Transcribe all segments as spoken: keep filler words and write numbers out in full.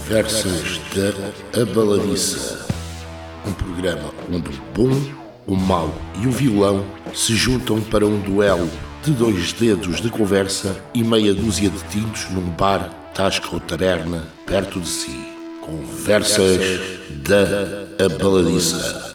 Conversas da Abaladiça. Um programa onde o bom, o mau e o vilão se juntam para um duelo de dois dedos de conversa e meia dúzia de tintos num bar, tasca ou taberna perto de si. Conversas da Abaladiça.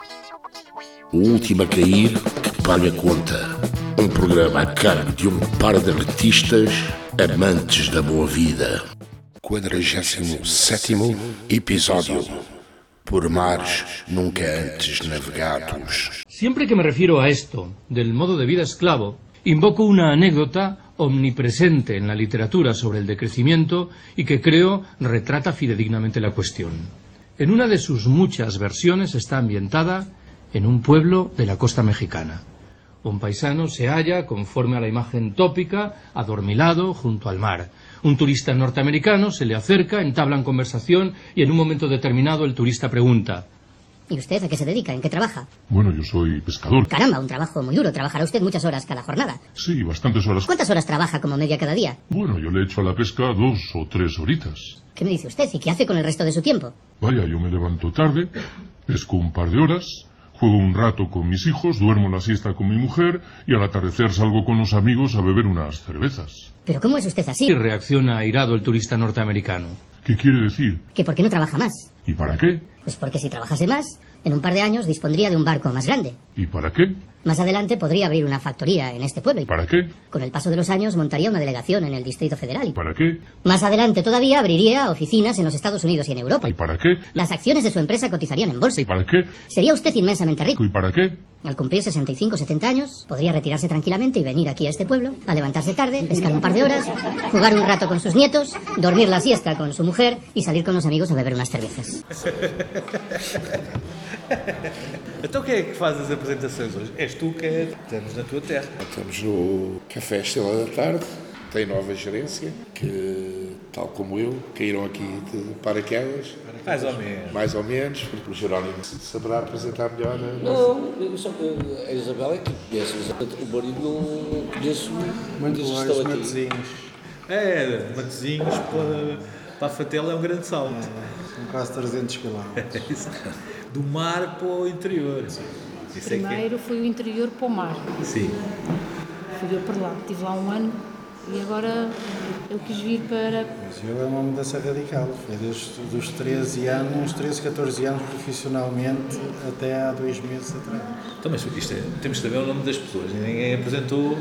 O último a cair que paga a conta. Um programa a cargo de um par de artistas amantes da boa vida. quadragésimo sétimo episódio. Por mares nunca antes navegados. Siempre que me refiero a esto, del modo de vida esclavo, invoco una anécdota omnipresente en la literatura sobre el decrecimiento y que creo retrata fidedignamente la cuestión. En una de sus muchas versiones está ambientada en un pueblo de la costa mexicana. Un paisano se halla, conforme a la imagen tópica, adormilado junto al mar. Un turista norteamericano se le acerca, entablan conversación y en un momento determinado el turista pregunta: ¿Y usted a qué se dedica? ¿En qué trabaja? Bueno, yo soy pescador. Caramba, un trabajo muy duro. ¿Trabajará usted muchas horas cada jornada? Sí, bastantes horas. ¿Cuántas horas trabaja como media cada día? Bueno, yo le echo a la pesca dos o tres horitas. ¿Qué me dice usted? ¿Y qué hace con el resto de su tiempo? Vaya, yo me levanto tarde, pesco un par de horas, juego un rato con mis hijos, duermo la siesta con mi mujer y al atardecer salgo con los amigos a beber unas cervezas. ¿Pero cómo es usted así? Y reacciona airado el turista norteamericano. ¿Qué quiere decir? ¿Que por qué no trabaja más? ¿Y para qué? Pues porque si trabajase más, en un par de años dispondría de un barco más grande. ¿Y para qué? Más adelante podría abrir una factoría en este pueblo. ¿Y para qué? Con el paso de los años montaría una delegación en el Distrito Federal. ¿Y para qué? Más adelante todavía abriría oficinas en los Estados Unidos y en Europa. ¿Y para qué? Las acciones de su empresa cotizarían en bolsa. ¿Y para qué? Sería usted inmensamente rico. ¿Y para qué? Al cumplir sesenta y cinco o setenta años, podría retirarse tranquilamente y venir aquí a este pueblo, a levantarse tarde, pescar un par de horas, jugar un rato con sus nietos, dormir la siesta con su mujer y salir con los amigos a beber unas cervezas. Então quem é que faz as apresentações hoje? És tu que estamos na tua terra. Estamos no Café Estrela da Tarde. Tem nova gerência que, tal como eu, caíram aqui de paraquedas. Mais ou menos. Mais ou menos, porque o Jerónimo saberá apresentar melhor a Não, eu só, a Isabel é que conhece, o marido não conheço muito desde que longe, estão aqui. Matosinhos. É, Matosinhos para, para a Fatela é um grande salto. É, são quase trezentos quilómetros. Do mar para o interior. Isso Primeiro é foi o interior para o mar. que... Sim. Fui eu para lá, estive lá um ano e agora eu quis vir para... Mas eu é uma mudança radical. Foi desde os treze anos, uns treze, catorze anos profissionalmente até há dois meses atrás. Então, mas isto é, temos que saber o nome das pessoas. Ninguém apresentou.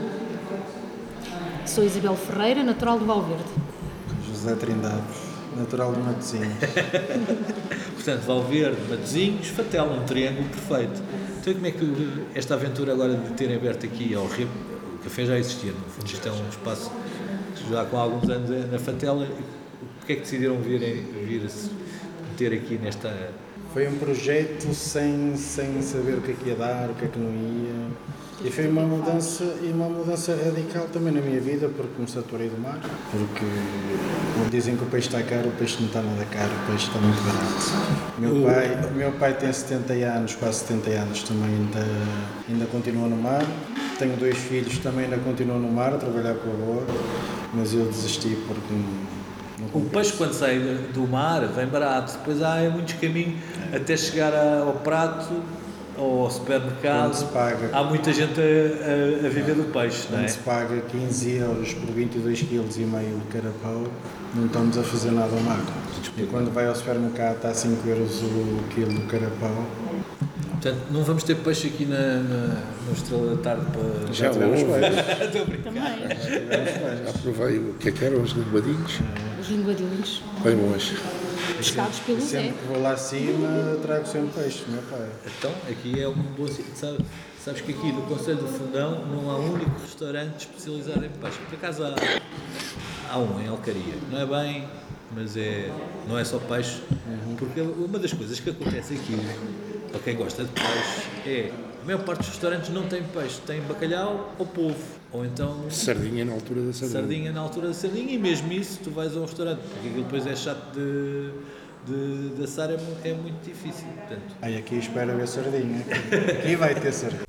Sou Isabel Ferreira, natural de Valverde. José Trindade, natural de Matosinhos. Portanto, Valverde, Matosinhos, Fatela, um triângulo perfeito. Então, como é que esta aventura agora de terem aberto aqui ao Rio, o café já existia, no fundo, isto é um espaço já com alguns anos na Fatela, porque é que decidiram vir, vir se meter aqui nesta... Foi um projeto sem, sem saber o que é que ia dar, o que é que não ia. E foi uma mudança, e uma mudança radical também na minha vida, porque me saturei do mar. Porque quando dizem que o peixe está caro, o peixe não está nada caro, o peixe está muito barato. Meu pai, meu pai tem setenta anos, quase setenta anos, também ainda, ainda continua no mar. Tenho dois filhos, também ainda continuam no mar, a trabalhar com o avô, mas eu desisti porque não, não O peixe, quando sai do mar, vem barato. Depois há muitos caminhos é. até chegar ao prato ou ao supermercado. Se paga, há muita gente a, a, a viver do peixe, não é? Quando se paga quinze euros por vinte e dois vírgula cinco quilos de carapau, não estamos a fazer nada ao mar. E quando vai ao supermercado está a cinco euros o quilo do carapau. Portanto, não vamos ter peixe aqui na, na, no Estrela da Tarde para... Já tivemos peixe. Estou a brincar. Já provei o que é que eram os linguadinhos. Os linguadinhos, Bem bons. pescados pelo Zé. Sempre que vou lá acima trago sempre peixe, meu pai. Então, aqui é um bom sítio. Sabe, sabes que aqui no Conselho do Fundão não há um único restaurante especializado em peixe. Por acaso há, há um em Alcaria. Não é bem, mas é, não é só peixe. Porque uma das coisas que acontece aqui, para quem gosta de peixe, é a maior parte dos restaurantes não tem peixe, tem bacalhau ou polvo, ou então Sardinha na altura da sardinha. sardinha na altura da sardinha, e mesmo isso tu vais a um restaurante, porque aquilo depois é chato de, de, de assar, é, é muito difícil. Portanto, Aí aqui espera ver sardinha, aqui vai ter sardinha.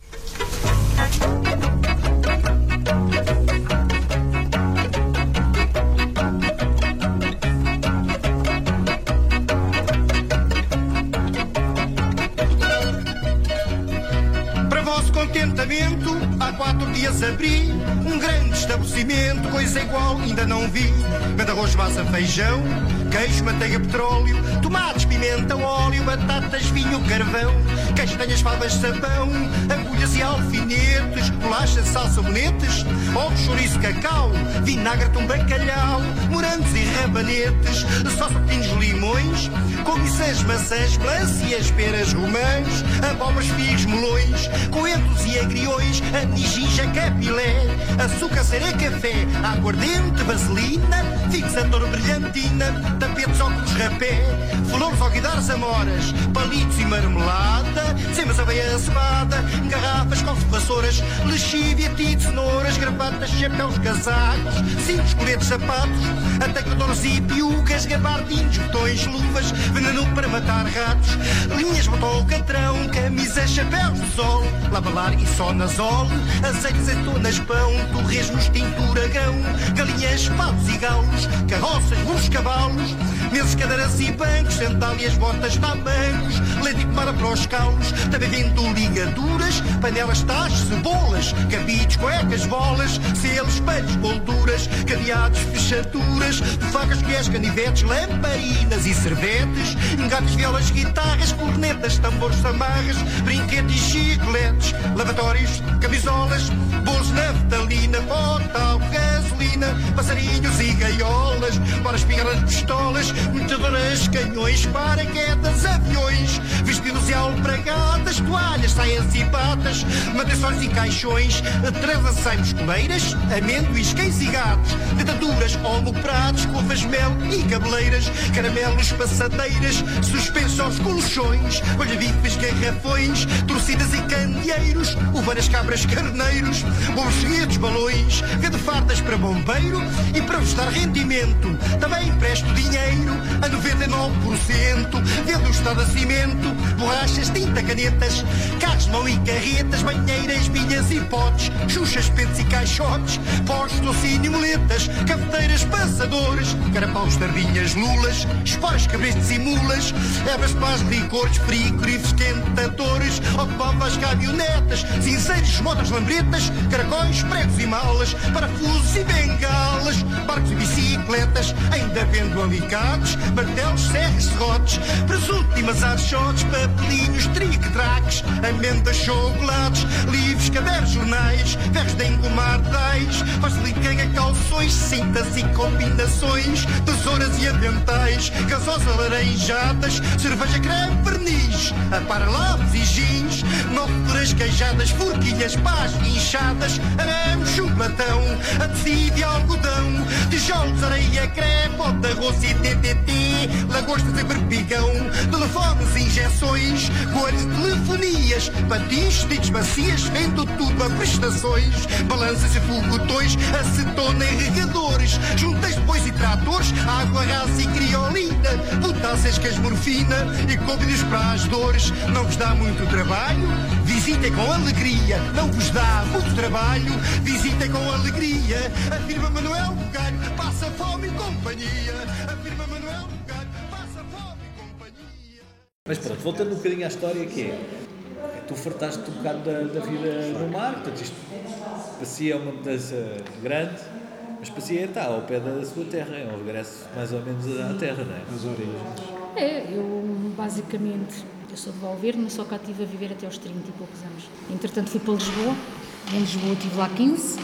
dias abri um grande estabelecimento, coisa igual ainda não vi. Vende arroz, massa, feijão, queijo, manteiga, petróleo, tomates, pimenta, óleo, batatas, vinho, carvão, castanhas, favas, sabão, agulhas e alfinetes, bolachas, salsa, bonetes, ovos, chouriço, cacau, vinagre, tom, bacalhau, morangos e rabanetes, só pepinos, limões, comiçãs, maçãs, melancias, peras, romãs, abobras, figos, melões, coentros e agriões, anis, ginja, capilé, açúcar, cera, café, aguardente, vaselina, fixador, brilhantina, tapetes, óculos, rapé, flores, alguidares, amoras, palitos e marmelada, semas, aveia, cevada, garrafas, copos, vassouras, lexívia, tito, cenouras, gravatas, chapéus, casacos, cintos, coletes, sapatos, atacadores e piugas, gabardinhos, botões, luvas, veneno para matar ratos, linhas, botão, alcatrão, camisas, chapéus de sol, lavalar e sonazol, azeite, azeitonas, pão, torresmos, tintura, grão, galinhas, patos e galos, carroças, burros, cavalos, mesas, cadeiras e bancos, sandálias, botas, tamancos, lente para para os calos, também vendo ligaduras, panelas, tachos, cebolas, cabides, cuecas, bolas, selos, espelhos, molduras, cadeados, fechaduras, facas, colheres, canivetes, lamparinas e servetes, engates, violas, guitarras, cornetas, tambores, amarras, brinquedos e chicletes, lavatórios, camisolas, bolos, naftalina, portal, gasolina, passarinhos e gaiolas, para espingardas, pistolas, metedoras, canhões, paraquedas, aviões, vestidos e alpragadas, toalhas, saias e batas, matrações e caixões, transações, coleiras, amendoins, cães e gatos, dentaduras, pratos, covas, mel e cabeleiras, caramelos, passadeiras, suspensores, colchões, olha-bifes, garrafões, torcidas e candeeiros, ovelhas, cabras, carneiros, bons seguidos, balões, vende fardas para bombeiro e para vos dar rendimento, também empresto dinheiro a noventa e nove por cento, vendo o estado a cimento, borrachas, tinta, canetas, carros de mão e carretas, banheiras, vinhas e potes, xuxas, pentes e caixotes, postos, docínio, moletas, cafeteiras, passadores, carapaus, sardinhas, lulas, esporas, cabrestos e mulas, ebras, pás, licores, frigoríficos, quentadores, automóveis, caminhonetas, cinzeiros, motos, lambretas, caracóis, pregos e malas, parafusos e bengalas, barcos e bicicletas, ainda vendo alicates, martelos, serras, serrotes, presunto e mazarchotes, papelinhos, tric-traques, amêndoas, chocolates, livros, cadernos, jornais, ferros de engomar tais, facilitega, calções, cintas e combinações, tesouras e aventais, gasosas, laranjadas, cerveja, creme, verniz, apara-lápis e jeans, nove queijadas, forquilhas, pás, inchadas, arame, chocolatão, adesivo e algodão, tijolos, areia, creme, pó de arroz e T T T, lagostas e berbigão, telefones, injeções, cores, telefonias, patins, tiques, bacias, vendo tudo a prestações, balanças e fogotões, acetona e regadores, juntas, depois e tratores, água, rasa e criolina, potássias, casmorfina e cópidos para as dores. Não vos dá muito trabalho? Visitem com alegria. Não vos dá muito trabalho? Visitem com alegria. Afirma Manuel Bugalho, passa fome e companhia. Afirma Manuel Bugalho, passa fome e companhia. Mas pronto, voltando um bocadinho à história, que é, tu fartaste um bocado da, da vida no mar, portanto isto parecia uma mudança grande, mas parecia estar ao pé da sua terra, é um regresso mais ou menos à terra, não é? As origens. É, eu basicamente, eu sou de Valverde, mas só cá estive a viver até aos trinta e poucos anos. Entretanto fui para Lisboa, em Lisboa estive lá quinze,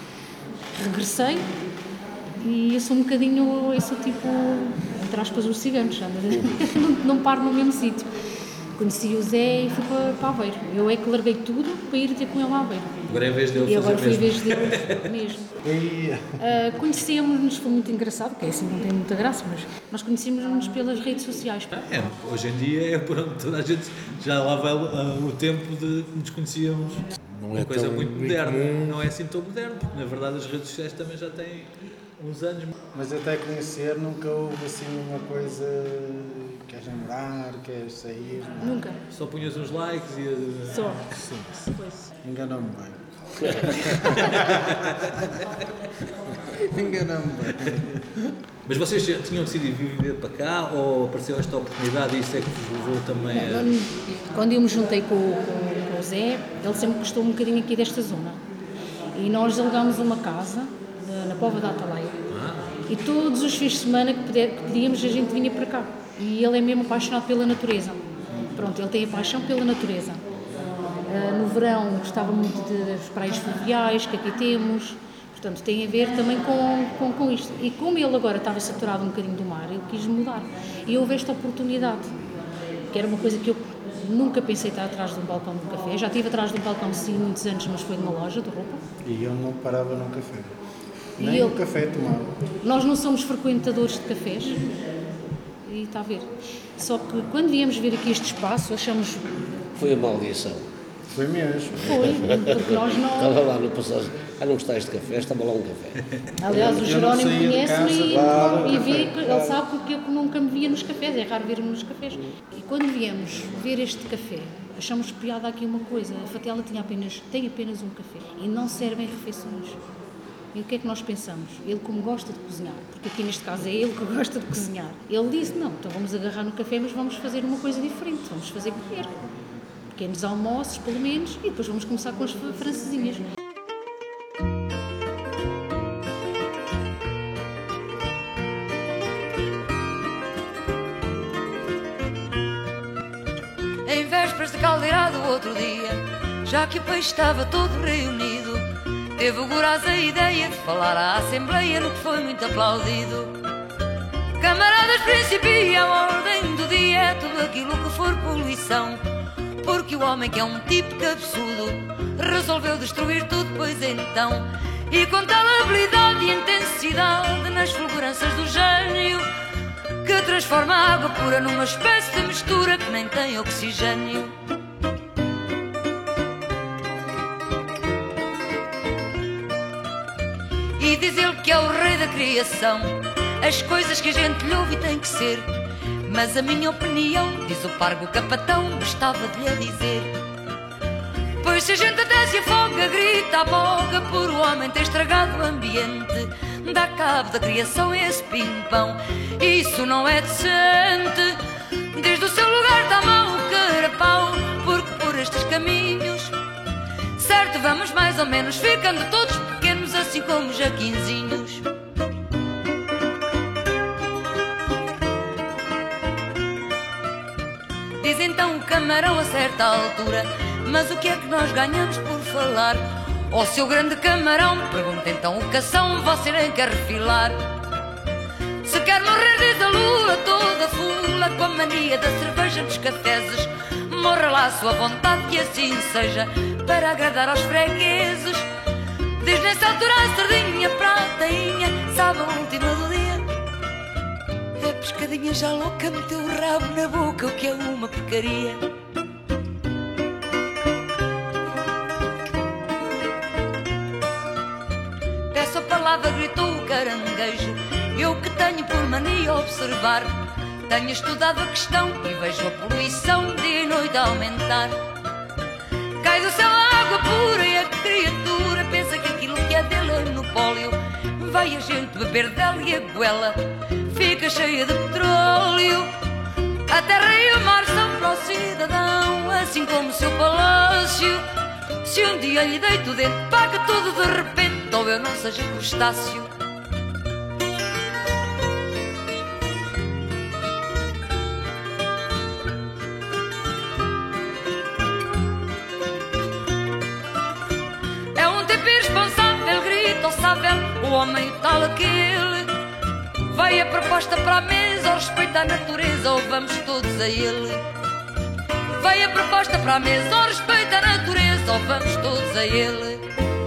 regressei e eu sou um bocadinho, eu sou tipo, entre aspas, os ciganos, não, não paro no mesmo sítio. Conheci o Zé e fui para, para Aveiro. Eu é que larguei tudo para ir ter com ele a Aveiro. Agora é a vez dele e fazer agora foi a mesmo. vez dele mesmo. Uh, conhecemos-nos, foi muito engraçado, que é assim, não tem muita graça, mas nós conhecemos-nos pelas redes sociais. É, hoje em dia é por onde toda a gente já lá vai uh, o tempo de que nos conhecíamos. Não Uma é coisa tão muito muito moderna, comum. não é assim tão moderno, porque na verdade as redes sociais também já têm uns anos. Mas até conhecer nunca houve assim uma coisa. Queres namorar, queres sair? Não. Nunca. Só punhas uns likes e... Uh, Só. Sim, Pois. enganou-me bem. Enganou-me bem. Mas vocês já tinham decidido vir viver para cá ou apareceu esta oportunidade e isso é que vos levou também a... Quando eu me juntei com, com, com o Zé, ele sempre gostou um bocadinho aqui desta zona. E nós alugámos uma casa na Póvoa da Atalaia. E todos os fins de semana que pedíamos, a gente vinha para cá. E ele é mesmo apaixonado pela natureza. Pronto, ele tem a paixão pela natureza. Uh, no verão gostava muito das praias fluviais que aqui temos. Portanto, tem a ver também com, com, com isto. E como ele agora estava saturado um bocadinho do mar, ele quis mudar. E houve esta oportunidade, que era uma coisa que eu nunca pensei estar atrás de um balcão de um café. Já estive atrás de um balcão sim muitos anos, mas foi numa loja de roupa. E ele não parava num café. E Nem ele, o café tomava. Nós não somos frequentadores de cafés. E está a ver. Só que quando viemos ver aqui este espaço, achamos... Foi a maldição. Foi mesmo. Foi, porque nós não... Estava lá no passagem, ah, não gostais de café? Estava lá um café. Aliás, o Jerónimo conhece-me e, claro. e vê, ele sabe porque eu nunca me via nos cafés, é raro ver-me nos cafés. E quando viemos ver este café, achamos piada aqui uma coisa, a Fatela tinha apenas, tem apenas um café e não servem refeições. E o que é que nós pensamos? Ele como gosta de cozinhar, porque aqui neste caso é ele que gosta de cozinhar, ele disse, não, então vamos agarrar no café, mas vamos fazer uma coisa diferente, vamos fazer comer. Pequenos almoços, pelo menos, e depois vamos começar com as francesinhas. Em vésperas de caldeirado outro dia, já que o peixe estava todo reunido, teve o Goraz a ideia de falar à Assembleia, no que foi muito aplaudido. Camaradas, principia a ordem do dia, é tudo aquilo que for poluição, porque o homem, que é um tipo cabeçudo, resolveu destruir tudo, pois então, e com tal habilidade e intensidade nas fulguranças do gênio, que transforma a água pura numa espécie de mistura que nem tem oxigênio. E diz ele que é o rei da criação, as coisas que a gente lhe ouve tem que ser. Mas a minha opinião, diz o pargo capatão, gostava de lhe dizer. Pois se a gente até se afoga, grita a boga por o homem ter estragado o ambiente, dá cabo da criação esse pimpão, isso não é decente. Desde o seu lugar está mal o carapau, porque por estes caminhos, certo vamos mais ou menos ficando todos pequenos, assim como jaquinzinhos. Diz então o camarão a certa altura, mas o que é que nós ganhamos por falar? Ó seu grande camarão, pergunta então o cação, você nem quer refilar. Se quer morrer diz a lula toda fula, com a mania da cerveja dos cafezes, morra lá a sua vontade que assim seja, para agradar aos fregueses. Diz nessa altura a sardinha pratainha, sabe a última do dia, a pescadinha já louca meteu o rabo na boca, o que é uma porcaria. Peço a palavra, gritou o caranguejo, eu que tenho por mania observar, tenho estudado a questão e vejo a poluição dia e noite a aumentar. Cai do céu a água pura e a criatura pensa que aquilo que é dele é monopólio, vai a gente beber dela e a goela fica cheia de petróleo. A terra e o mar são para o cidadão, assim como o seu palácio. Se um dia lhe deito dentro, paga tudo de repente, ou eu não seja crustáceo. É um tipo irresponsável, grita o sável, o homem tal aquele. Vai a proposta para a mesa, ou respeita a natureza, ou vamos todos a ele. Vai a proposta para a mesa, ou respeita a natureza, ou vamos todos a ele.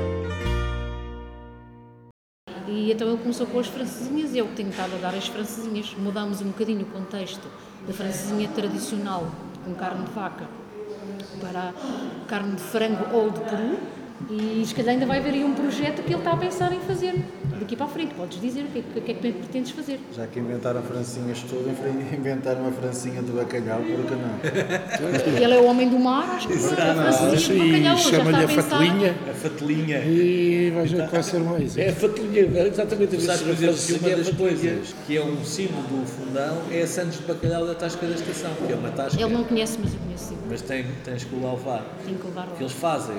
E então ele começou com as francesinhas, eu que tenho estado a dar as francesinhas. Mudámos um bocadinho o contexto da francesinha tradicional, com carne de vaca, para carne de frango ou de peru. E se calhar ainda vai haver aí um projeto que ele está a pensar em fazer daqui para a frente. Podes dizer o que é, o que, é que pretendes fazer? Já que inventaram francinhas tudo, inventar uma francinha de bacalhau, por que não? Ele é o homem do mar, acho que a francinha de bacalhau já está a pensar. Fatelinha. A fatelinha. E vais ver que vai ser mais. É a fatelinha, exatamente. Tu sabes, por exemplo, que uma das coisas que é um símbolo do Fundão é a Santos de Bacalhau da Tasca da Estação, que é uma tasca. Ele não conhece, mas eu conheço. Mas tem, tens que o levar. Tenho que levar lá. Que eles fazem há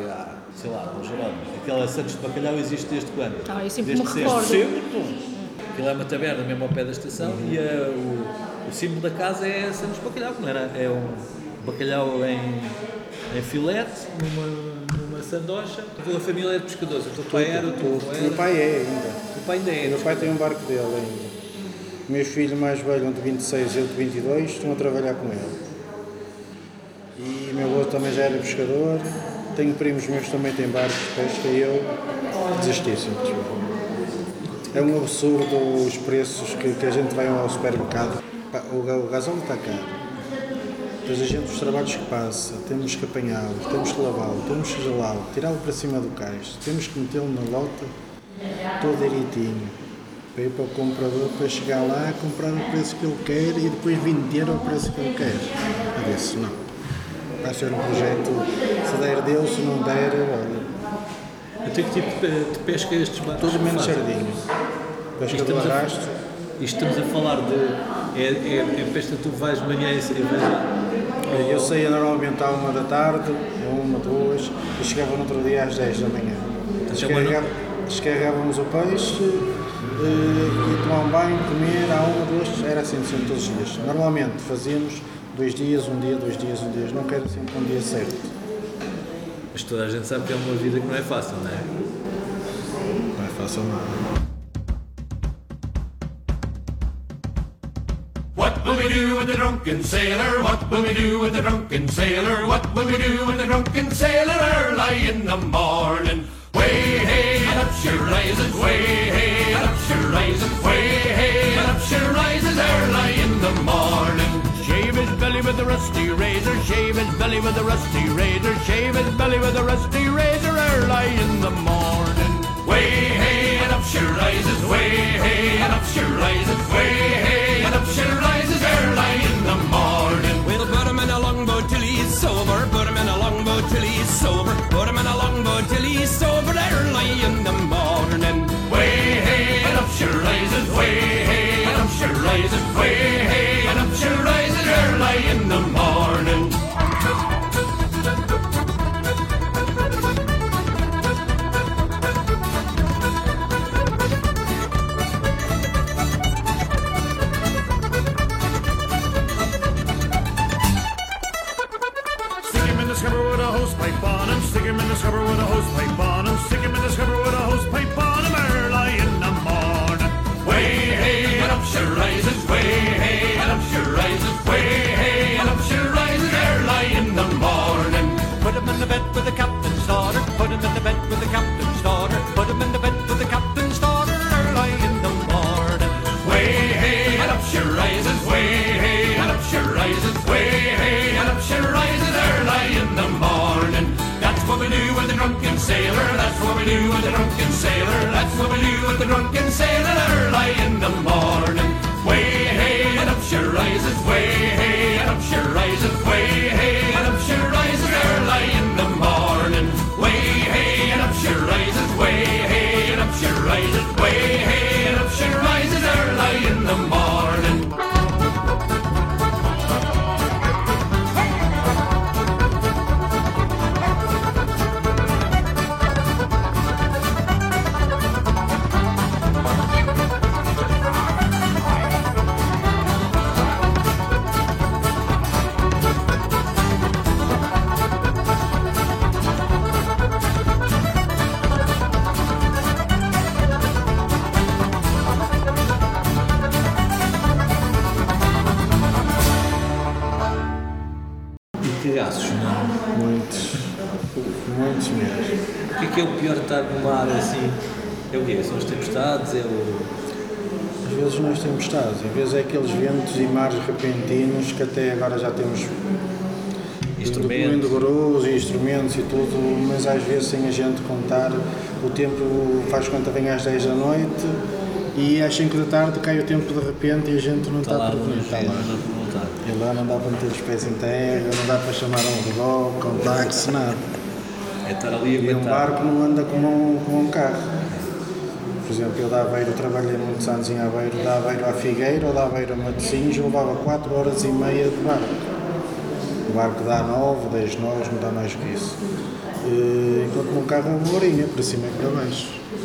sei lá, os Jerónimos. Aquela Santos de Bacalhau existe desde quando? Ah, eu sempre desde me recordo. Sempre, aquilo é uma taberna mesmo ao pé da estação uhum. e a, o, o símbolo da casa é Santos de Bacalhau, que não era? É um bacalhau em, em filete, numa, numa sandocha. Toda a família é de pescadores. O teu pai era, o teu avô era. O meu pai é ainda. O pai ainda é. O meu pai tem um barco dele ainda. O meu filho mais velho, um de vinte e seis e eu de vinte e dois, estão a trabalhar com ele. E o meu avô também já era pescador. Tenho primos meus que também têm barcos de pesca e eu desisti simplesmente. É um absurdo os preços que, que a gente vai ao supermercado. O, o gasóleo está caro. Depois a gente, os trabalhos que passa, temos que apanhá-lo, temos que lavá-lo, temos que gelá-lo, tirá-lo para cima do cais, temos que metê-lo na lota todo direitinho, para ir para o comprador, para chegar lá, comprar o preço que ele quer e depois vender ao preço que ele quer. Eu disse, não. Vai ser um projeto, se der Deus, se não der, olha. Até que tipo de pesca estes barcos? Tudo menos sardinha. Pesca do arrasto. Isto estamos a falar de... É, é, é pesca que tu vais de manhã e vais... Eu saía normalmente à uma da tarde, uma, duas, e chegava no outro dia às dez da manhã. Descarregava, descarregávamos o peixe, e tomar um banho, comer, à uma, duas, era assim sempre todos os dias. Normalmente fazíamos dois dias, um dia, dois dias, um dia, nunca era sempre um dia certo. Mas toda a gente sabe que é uma vida que não é fácil, não é? Não é fácil nada. What will we do with the drunken sailor? What will we do with the drunken sailor? What will we do with the drunken sailor early in the morning? Way hey and up she rises, way hey and up she rises, way hey and up she rises early in the morning. Shave his belly with a rusty razor, shave his belly with a rusty razor, shave his belly with a rusty razor early in the morning. Way hey and up she rises, way hey and up she rises, way hey and up she rises early in the morning. We'll put him in a longboat till he's sober, put him in a longboat till he's sober, put him in a longboat till he's sober early in the morning. Way hey and up she rises, way hey and up she rises, way hey and up she rises early in the morning. Stick him in the scupper with a hosepipe on him, stick him in the scupper with a hosepipe on him, stick him in the scupper with a hosepipe on him early in the morning. Way hey and up she rises, way hey and up she rises, way hey and up she rises early in the morning. Put him in the bed with the captain's daughter, put him in the bed with the captain's daughter, put him in the bed with the captain's daughter early in the morning. Way hey and up she rises, way hey and up she rises, way hey and up she rises early in the morning. That's what we do with the drunken sailor, that's what we do with the drunken sailor, that's what we do with the drunken sailor early in the morning. Way hey and up she rises, way hey and up she rises, way hey and up she rises early in the morning. Way hey and up she rises, way hey and up she rises, way hey and up she rises early in the morning. Cagaços, não? Muitos. Muitos mesmo. O que é que é o pior de estar no mar assim? É o quê? São as tempestades? É o... Às vezes não as tempestades, às vezes é aqueles ventos e mares repentinos que até agora já temos instrumentos, gurus e instrumentos e tudo, mas às vezes sem a gente contar, o tempo faz conta vem às dez da noite e às cinco da tarde cai o tempo de repente e a gente não está, está prevenido. Está lá. E lá não dá para meter os pés em terra, não dá para chamar um reboque, um táxi, nada. É estar ali a e um barco não anda como um, como um carro. Por exemplo, eu da Aveiro, trabalhei muitos anos em Aveiro, da Aveiro à Figueira ou da Aveiro a Matosinhos, eu levava quatro horas e meia de barco. O barco dá nove, dez nós, não dá mais que isso. enquanto num carro uma horinha, para cima e para baixo.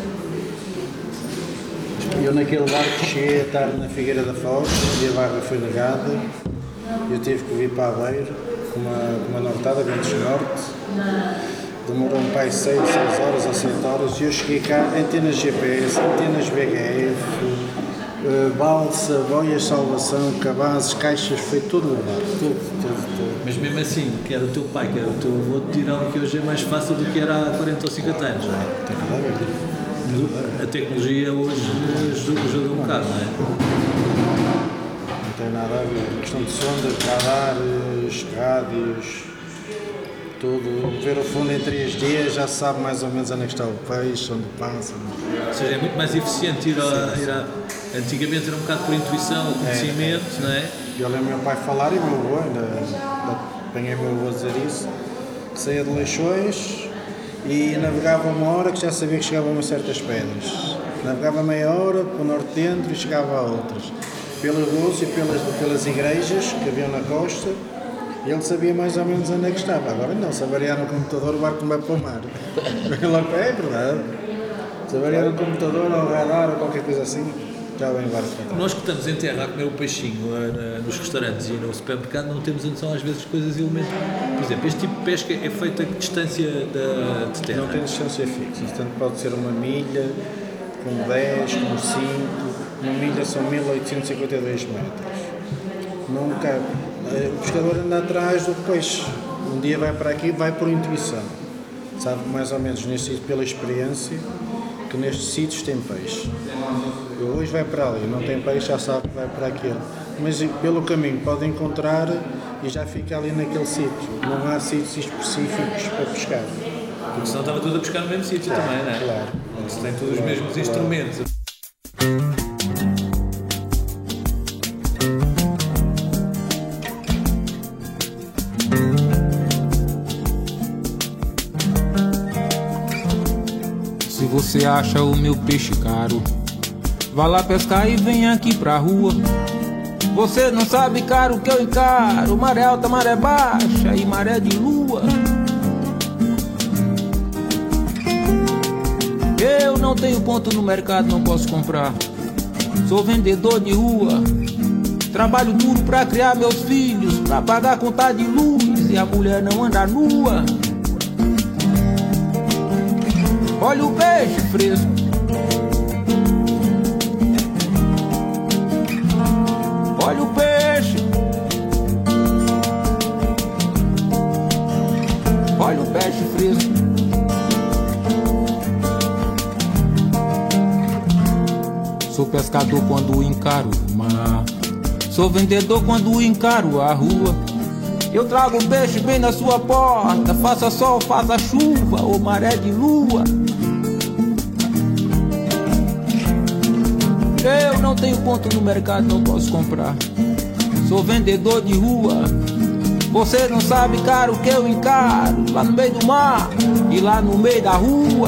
Eu naquele barco cheguei a estar na Figueira da Foz e a barra foi negada. Eu tive que vir para Aveiro com uma, com uma nortada, Ventos Norte. Demorou um pai seis, seis horas ou sete horas e eu cheguei cá, antenas G P S, antenas V H F, uh, balsa, boias de salvação, cabazes, caixas, foi tudo levado, tudo, tudo, tudo. Mas mesmo assim, que era o teu pai, que era o teu avô, te dirão que hoje é mais fácil do que era há quarenta ou cinquenta anos, não é? Tem nada a ver. A tecnologia hoje ajuda um bocado, não é? Não tem nada a ver. A questão de sondas, radares, rádios, tudo. Ver o fundo em três D, já se sabe mais ou menos onde é que está o peixe, onde passa. Ou seja, é muito mais eficiente ir a... Ir a antigamente era um bocado por intuição, conhecimento, é, é. não é? Eu lembro meu pai falar e meu avô, ainda, ainda apanhei meu avô a dizer isso, que saía de Leixões e navegava uma hora que já sabia que chegava a umas certas pedras. Navegava meia hora para o norte dentro e chegava a outras. Pelos rios e pelas, pelas igrejas que haviam na costa, e ele sabia mais ou menos onde é que estava. Agora não, se avariar no computador o barco não vai para o mar. É verdade. Se avariar no computador ou radar ou qualquer coisa assim, já vem barco. Nós que estamos em terra a comer o peixinho uh, nos restaurantes e no supermercado não temos a noção às vezes de coisas elementos. Por exemplo, este tipo de pesca é feito a que distância da, de terra? Não tem distância fixa, portanto pode ser uma milha, com dez, com cinco, uma milha são mil oitocentos e cinquenta e dois metros. Nunca, o pescador anda atrás do peixe, um dia vai para aqui, vai por intuição, sabe mais ou menos neste sítio, pela experiência, que nestes sítios tem peixe. Hoje vai para ali, não tem peixe, já sabe que vai para aquele. Mas pelo caminho pode encontrar e já fica ali naquele sítio. Não há sítios específicos para pescar. Porque senão estava tudo a pescar no mesmo sítio claro, também, não é? Claro. Se tem todos claro, os mesmos claro. instrumentos. Se você acha o meu peixe caro, vá lá pescar e vem aqui pra rua. Você não sabe, caro, que eu encaro maré alta, maré baixa e maré de lua. Eu não tenho ponto no mercado, não posso comprar. Sou vendedor de rua. Trabalho duro pra criar meus filhos, pra pagar a conta de luz, e a mulher não anda nua. Olha o peixe fresco, olha o peixe, olha o peixe fresco. Sou pescador quando encaro o mar, sou vendedor quando encaro a rua. Eu trago o peixe bem na sua porta, faça sol, faça chuva ou maré de lua. Eu não tenho ponto no mercado, não posso comprar. Sou vendedor de rua. Você não sabe, caro, que eu encaro lá no meio do mar e lá no meio da rua.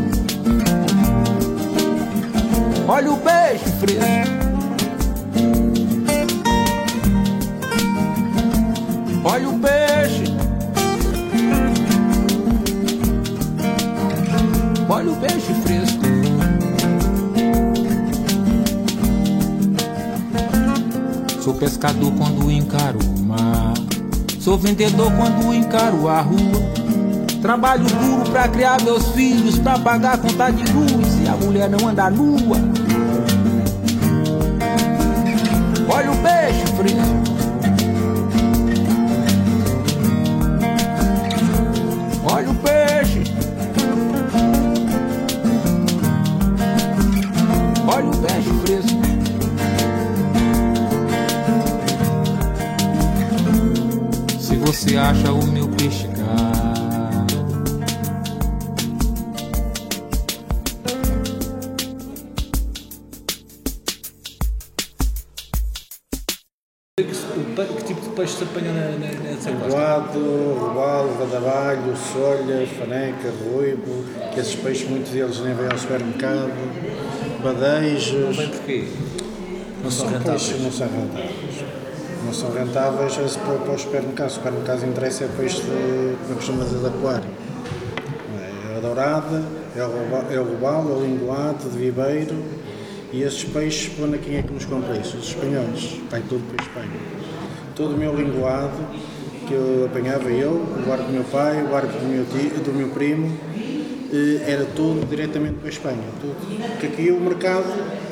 Olha o peixe fresco, olha o peixe, olha o peixe fresco. Sou pescador quando encaro o mar, sou vendedor quando encaro a rua. Trabalho duro pra criar meus filhos, pra pagar a conta de luz, e a mulher não anda nua. Olha o peixe fresco, olha o peixe, olha o peixe fresco. Se você acha o meu peixe caro, que tipo de peixe se apanha na, na, nessa costa? Roubado, robalo, vadavalho, solha, faneca, ruibo, que esses peixes, muitos deles nem vêm ao supermercado, badejos. Não vem porquê? Não são rentáveis? Peixes, não são rentáveis. Não são rentáveis para, para os supermercados. Os supermercados interessa é peixe de, como costuma dizer, de aquário. dourada, é o robalo, é o, robalo, é o linguado de viveiro, e esses peixes, para quem é que nos compra isso? Os espanhóis, vai tudo para a Espanha. Todo o meu linguado, que eu apanhava eu, o barco do meu pai, o barco do meu, tio, do meu primo, era tudo diretamente para a Espanha. Tudo. Porque aqui o mercado,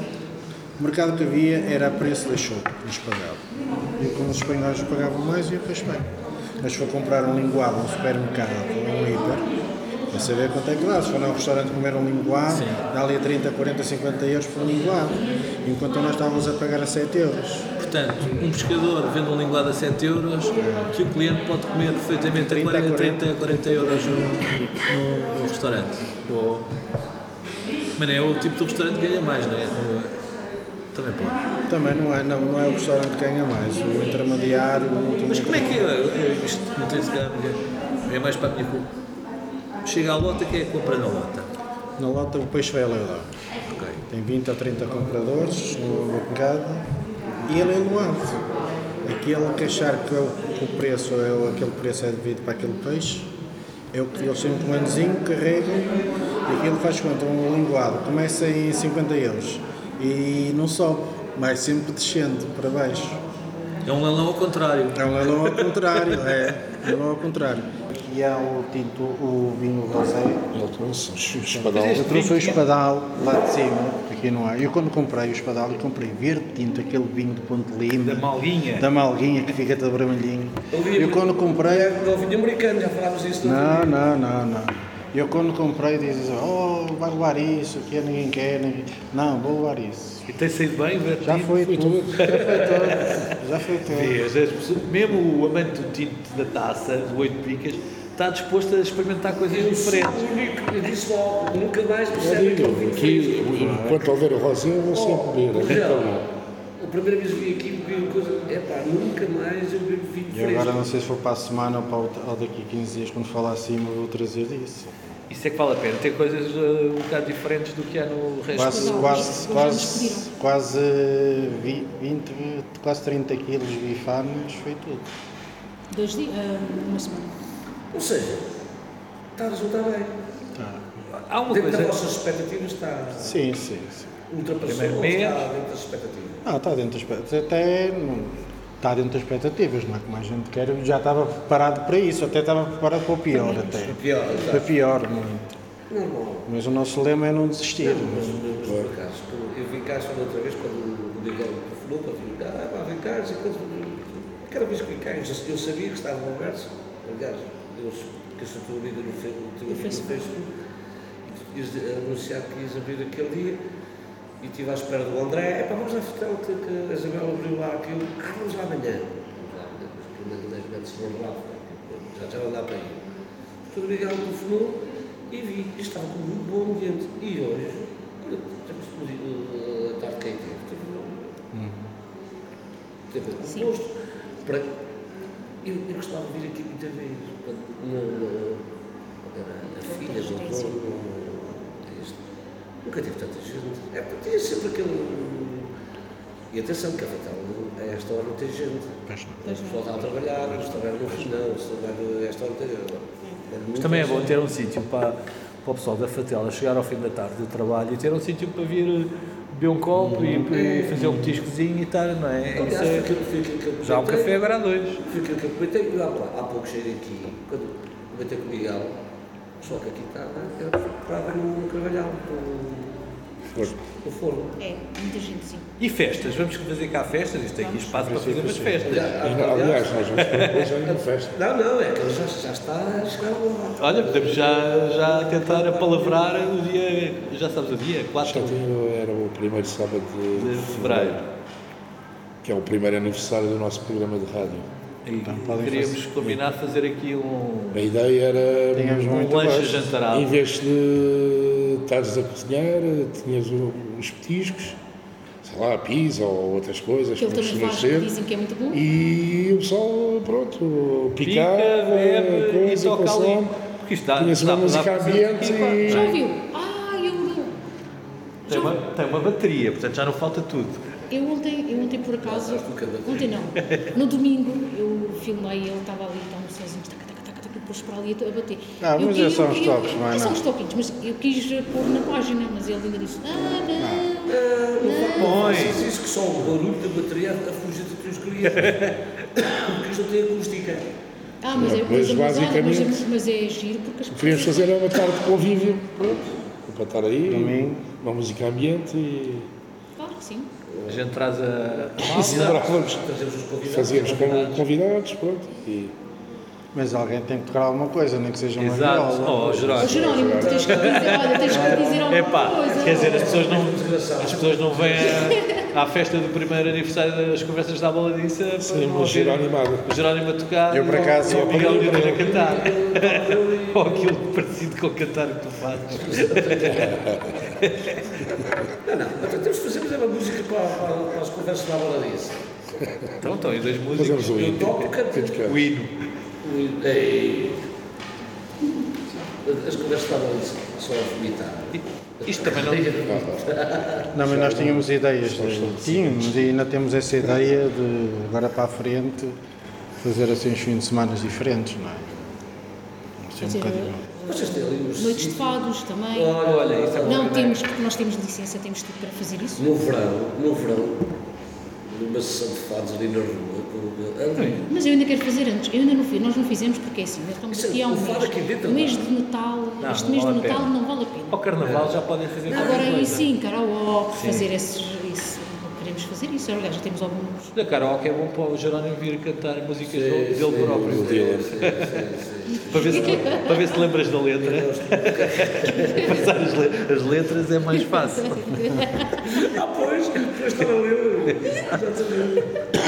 o mercado que havia era a preço da chope, que nos pagava. E como os espanhóis pagavam mais, ia para a Espanha. Mas se for comprar um linguado num supermercado, um hiper, a saber quanto é que dá. Se for num restaurante comer um linguado, sim, dá ali a trinta, quarenta, cinquenta euros por um linguado, enquanto nós estávamos a pagar a sete euros. Portanto, um pescador vende um linguado a sete euros, é, que o cliente pode comer perfeitamente a quarenta, trinta, quarenta euros no, no, no restaurante. Ou... Mas não é o tipo de restaurante que ganha mais, não é? Também pode. Também não é, não, não é o restaurante que ganha mais, o intermediário... O Mas como é que é? Isto não tem se calhar, é mais para a minha culpa. Chega à lota, quem é que compra na lota? Na lota o peixe vai a leilão. Okay. Tem vinte ou trinta compradores no mercado e ele é leiloado. Aquele que achar que é o, o preço, é o, aquele preço é devido para aquele peixe, é o que eles têm um comandozinho, carregam e aquilo faz conta, um linguado, começa em cinquenta euros e não sobe, vai sempre descendo para baixo. É um leilão ao contrário. É um leilão ao contrário, é. Um leilão ao contrário. Aqui há o tinto, o vinho rosé. Ele trouxe o espadal. Eu trouxe o espadal lá de cima, aqui não há. Eu quando comprei o espadal, eu comprei verde tinto, aquele vinho de Ponte Lima. Da Malguinha. Da Malguinha, que fica todo vermelhinho. Eu quando comprei... É o vinho americano, já falámos disso. Não, não, não, não. Eu quando comprei dizes, oh, vai levar isso, aqui ninguém quer, ninguém... Não, vou levar isso. E tem saído bem, verde já tinto? Foi tudo, já foi tudo, já foi tudo. Vês, mesmo o amante do tinto da taça, do oito picas, está disposto a experimentar coisas eu diferentes. Único, eu disse logo, nunca mais percebe aquele vinho fresco. Enquanto houver o rosé, eu vou sempre beber. A primeira vez que vim aqui, bebi uma coisa, é pá, nunca mais eu bebo vinho e fresco. E agora não sei se for para a semana ou, para o, ou daqui a quinze dias, quando falar acima, vou trazer isso. Isso é que vale a pena, tem coisas uh, um bocado diferentes do que há no resto. Quase, quase, quase, quase vinte, quase trinta quilos de bifanos, foi tudo. Dois dias, uh, uma semana. Ou seja, está a resultar bem. Está. Há uma dentro coisa... das vossas expectativas está... Sim, sim, sim. Ultrapassou ou está dentro das expectativas? Ah, está dentro das expectativas. Até não, está dentro das expectativas, não é como a gente quer. Eu já estava preparado para isso, até estava preparado para o pior. Até. Para pior, para pior, muito. Normal. Mas o nosso lema é não desistir. Não, mas, mas por acaso, eu vim cá só outra vez, quando o Miguel telefonou, para vir cá, ah, vem cá, cada vez que vim cá, eu sabia que estava no verso, aliás, eu que essa tua vida no Facebook, e tu tinhas anunciado que ias abrir aquele dia, e estive à espera do André, é pá, vamos à Fitel, que a Isabel abriu lá aquilo, ah, vamos lá amanhã. Já já não dá para ir. Depois o Miguel telefonou e vi, e estava com um muito bom ambiente. E hoje, olha, temos a tarde que aí teve, teve um gosto. Para... Eu, eu gostava de vir aqui muita vez, na, na, a filha do dono. Nunca tive tanta gente. É porque tinha sempre aquele. E atenção, que a Fatal, a esta hora não tem gente. O pessoal está a trabalhar, o restaurante no final, a esta hora não tem gente. Mas também é bom ter um sítio para, para o pessoal da Fatela chegar ao fim da tarde do trabalho e ter um sítio para vir beber um copo e, e fazer um petiscozinho e estar, não é? Aliás, Isso é... fica, fica, fica, já há um café agora há dois. Fica que eu comentei, há, há pouco cheguei aqui, quando comentei com o Miguel, só que aqui está, era para no Carvalhal, no forno. É, muita gente, sim. E festas? Vamos fazer cá festas? Isto tem aqui espaço para fazer umas festas. Aliás, nós vamos depois ainda festa. Não, não, é que ele já, já está a chegar lá. Olha, podemos já, já tentar apalavrar o dia, já sabes o dia? quatro Era o primeiro sábado de, de fevereiro. Que é o primeiro aniversário do nosso programa de rádio. E então, queríamos fazer... combinar fazer aqui um... A ideia era um lanche jantarado. Em vez de estares a cozinhar, tinhas os petiscos, sei lá, pizza ou outras coisas. Que ele também faz, que dizem que é muito bom. E o pessoal, pronto, picava, pica, bebe coisa, e toca ali. Porque está, tinha-se uma música ambiente e... Já ouviu? Ah, eu não... Tem uma, tem uma bateria, portanto já não falta tudo. Eu ontem, eu ontem por acaso, ontem não, no domingo eu filmei, ele estava ali, estava sozinho, taca, taca, taca, taca, pôs para ali a bater. Ah, Eu mas quis- é só eu- uns eu- toques, não é É só nada. uns toquinhos, mas eu quis pôr na página, mas ele ainda disse, ah, não, Não faças isso que só o barulho da bateria afugia dos teus clientes. Porque isto não tem acústica. ah, mas, é, Mas, mas, mas, basicamente, mas, mas é giro porque as O que queríamos pessoas... fazer era uma tarde de convívio, pronto, para estar aí, Domingo. uma música ambiente e Claro que sim. A gente traz a e celebrávamos, Trazemos os convidados. fazíamos com convidados, pronto, e Mas alguém tem que tocar alguma coisa, nem que seja uma Exato. viola. Oh, Jerónimo. Ó Jerónimo, tu tens que dizer, olha, tens que dizer alguma Epá, coisa. quer dizer, as pessoas não, as pessoas não vêm à, à festa do primeiro aniversário das conversas da Baladiça para sim, não o ouvir Jerónimo animado. o Jerónimo a tocar Eu, por acaso, e o eu Miguel aprendi Lima a com cantar. Ou aquilo parecido com o cantar que tu fazes. Não, não, então temos que fazer uma música para, para, para as conversas da baladiça. Então estão aí dois músicos. Fazemos o Eu hino. toco, canto. O hino. Ei. As conversas da baladiça só a vomitar. Isto também não. Não, mas nós tínhamos ideias, de, tínhamos e ainda temos essa ideia de agora para a frente fazer assim uns fins de semana diferentes, não é? Assim, um Fazer, bocadinho. Vocês têm ali uns noites de sítios- fados também. Olha, isso é uma Não boa temos, porque nós temos licença, temos tudo para fazer isso. No verão, no verão, numa sessão de fados ali na rua. com- ali. Mas eu ainda quero fazer antes. Eu ainda não fiz, nós não fizemos porque é assim, nós estamos Isso é- aqui há um o fado mês. aqui dentro, O mês não. de Natal, Não, este não mês vale de a Natal pena. não vale a pena. Ao Carnaval já podem fazer qualquer Agora aí coisa. sim, karaoke, fazer esses, isso. Queremos fazer isso. Aliás, já temos alguns. Da karaoke é bom para o Jerónimo vir cantar músicas dele, dele próprio. Para ver, se, para ver se lembras da letra. Passar as, le- as letras é mais fácil. Ah, pois, depois estava a ler. Exatamente.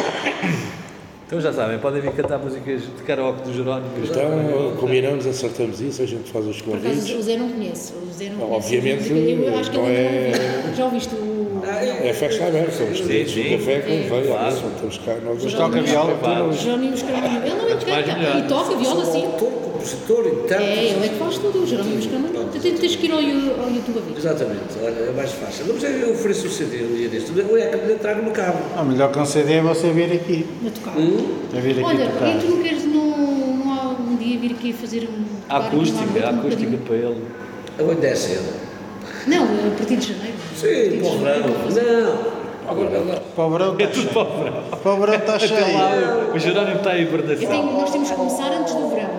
Então já sabem, podem vir cantar músicas de karaoke do Jerónimo. Então, combinamos, acertamos isso, a gente faz os Por acaso, convites. o Zé não conhece. O Zé não conhece. Obviamente, Eu acho que não ele ainda é- não ouviu. Já ouviste o. É festa aberta, os clientes do sim. café, quando É. vem, Claro. olha, estamos cá, nós Mas toca viola, tu Jerónimo Escramunho. Ele não é que mais canta. melhor. E toca viola sim. Autor, compositor, intérprete. É, ele é que faz tudo. O Jerónimo Escramunho. Tu tens tens que ir ao, Yu- ao YouTube a ver. Exatamente, olha, é mais fácil. Não precisa, eu ofereço o C D um dia deste. Ou é que trago no cabo. Ah, melhor que um C D é você vir aqui. A tocar. É vir aqui Olha, tocar. e tu não queres não, não há um dia vir aqui fazer um. A tocar um acústica, à a noite, um acústica bocadinho? para ele. Eu ainda é cedo. Não, a partir de janeiro. A Sim, partir de para o janeiro, verão. fazer- Não. Agora, agora. Para o verão está cheio. Para o verão está Até cheio. lá, o Jerónimo está em Eu hibernação. tenho- nós temos que começar antes do verão.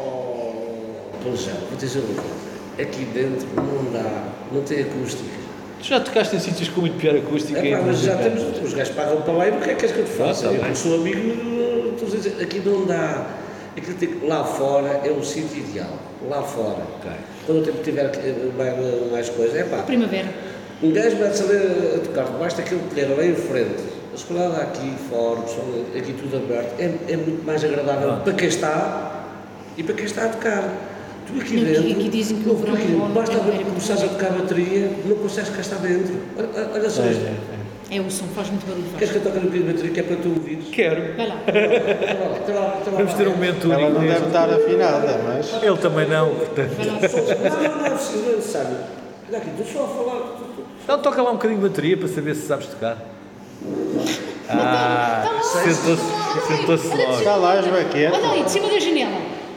Pois já, vou dizer uma coisa. Aqui dentro não dá, não tem acústica. Tu já tocaste em sítios com muito pior acústica É e pá, mas já música? temos, os gajos pagam para lá e o que é que queres que eu te faça? Ah, tá eu, bem. como sou amigo, estou a dizer, aqui não dá. Aquilo tem, que- lá fora é um sítio ideal. Lá fora. Ok. Quando o tempo tiver eh, mais, mais coisa, é pá. Primavera. Um gajo vai saber a tocar debaixo daquele telheiro lá em frente. A escola aqui fora, o pessoal, aqui tudo aberto, é, é muito mais agradável Ah. para quem está e para quem está a tocar. Tu aqui Não, aqui- dentro, aqui dizem que no tu verão aqui é dentro, bom, basta é ver bom. que começares a tocar a bateria, não consegues cá estar dentro. Olha, olha só isto. É o som, faz muito barulho. Queres Faz. que eu toque no piano de bateria que é para tu ouvires? Quero. Vai lá. Vamos ter um momento Ela único não deve neste. estar afinada, mas. Ele também não, portanto. Vai lá. Não, não é preciso, não é necessário. Olha aqui, estou só a falar. tu- tu- Então toca lá um bocadinho de bateria para saber se sabes tocar. Ah, sentou-se sentou-se logo. Está lá as baquetas. Olha ali, de cima da janela.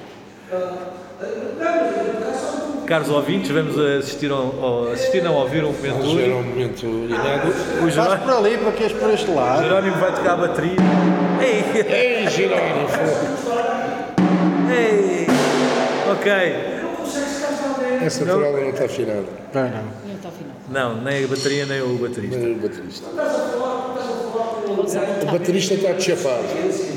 Caros ouvintes, vamos assistir, ao, ao, assistir não, ouvir um momento Vamos ver único. um momento inédito. O Vais Jerónimo, por ali, para que és por este lado. Jerónimo vai tocar a bateria. Ei, Ei, Jerónimo! ei. Ok. Essa trola não está afinada, Não, não. Não está afinal. Não, nem a bateria nem o baterista. nem o baterista. O baterista está de chapado.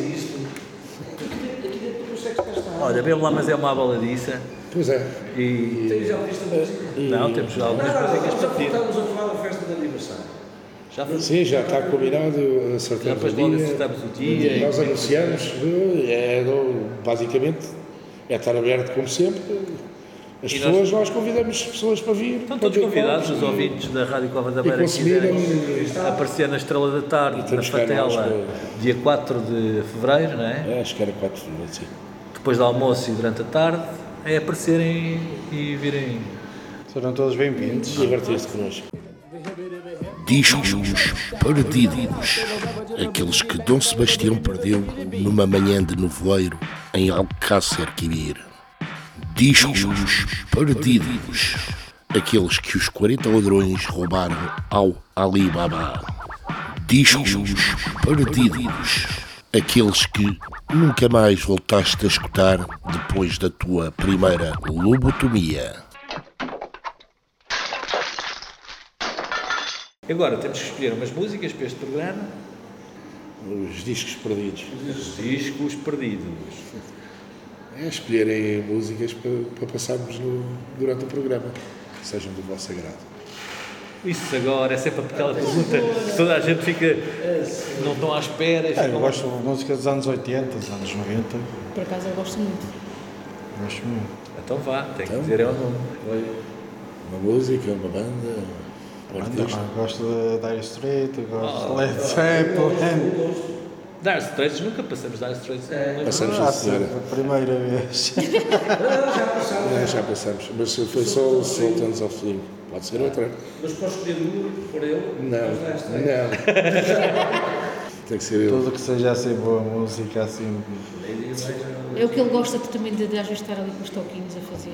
Olha, bebe lá, mas é uma baladiça. Pois é. E... Não, temos algumas músicas para pedir. Estamos a falar da festa de aniversário. Já foi. Sim, já está combinado, acertamos Depois o logo dia. acertamos o dia e- Nós anunciamos, é, basicamente, é estar aberto como sempre. As E pessoas, nós... convidamos pessoas para vir. Estão para todos ver convidados, copos os e- ouvintes da Rádio Cova da e Beira que consumiram quiserem aparecer na Estrela da Tarde, na temos cá nós, Fatela, para- dia quatro de fevereiro, não é? É, acho que era quatro de noite, sim. Depois do almoço e durante a tarde, é aparecerem e virem. Serão todos bem-vindos. Divertir-se connosco. Discos perdidos. Aqueles que Dom Sebastião perdeu numa manhã de nevoeiro em Alcácer Quibir. Discos perdidos. Aqueles que os quarenta ladrões roubaram ao Alibaba. Discos perdidos. Aqueles que nunca mais voltaste a escutar depois da tua primeira lobotomia. Agora temos que escolher umas músicas para este programa. Os discos perdidos. Os discos perdidos. É escolherem músicas para, para passarmos no, durante o programa, que sejam do vosso agrado. Isso agora é sempre aquela pergunta que toda a gente fica, não estão à espera. É, eu gosto de música dos anos oitenta, dos anos noventa. Por acaso eu gosto muito. Gosto muito. Então vá, tem que então, dizer é o nome. Uma música, uma banda, um artista. Ah, gosto de Dire Straits, gosto oh, de Led Zeppelin. Dire Straits, nunca passamos Dire Straits. É, passamos ah, sim, a primeira vez. já passamos. É, já passamos, mas foi só o Sultans of Swing. Pode ser outra. Mas posso escolher um por ele? Não, não. Tem que ser ele. Tudo que seja assim boa música, assim. É o que ele gosta também de, de às vezes estar ali com os toquinhos a fazer.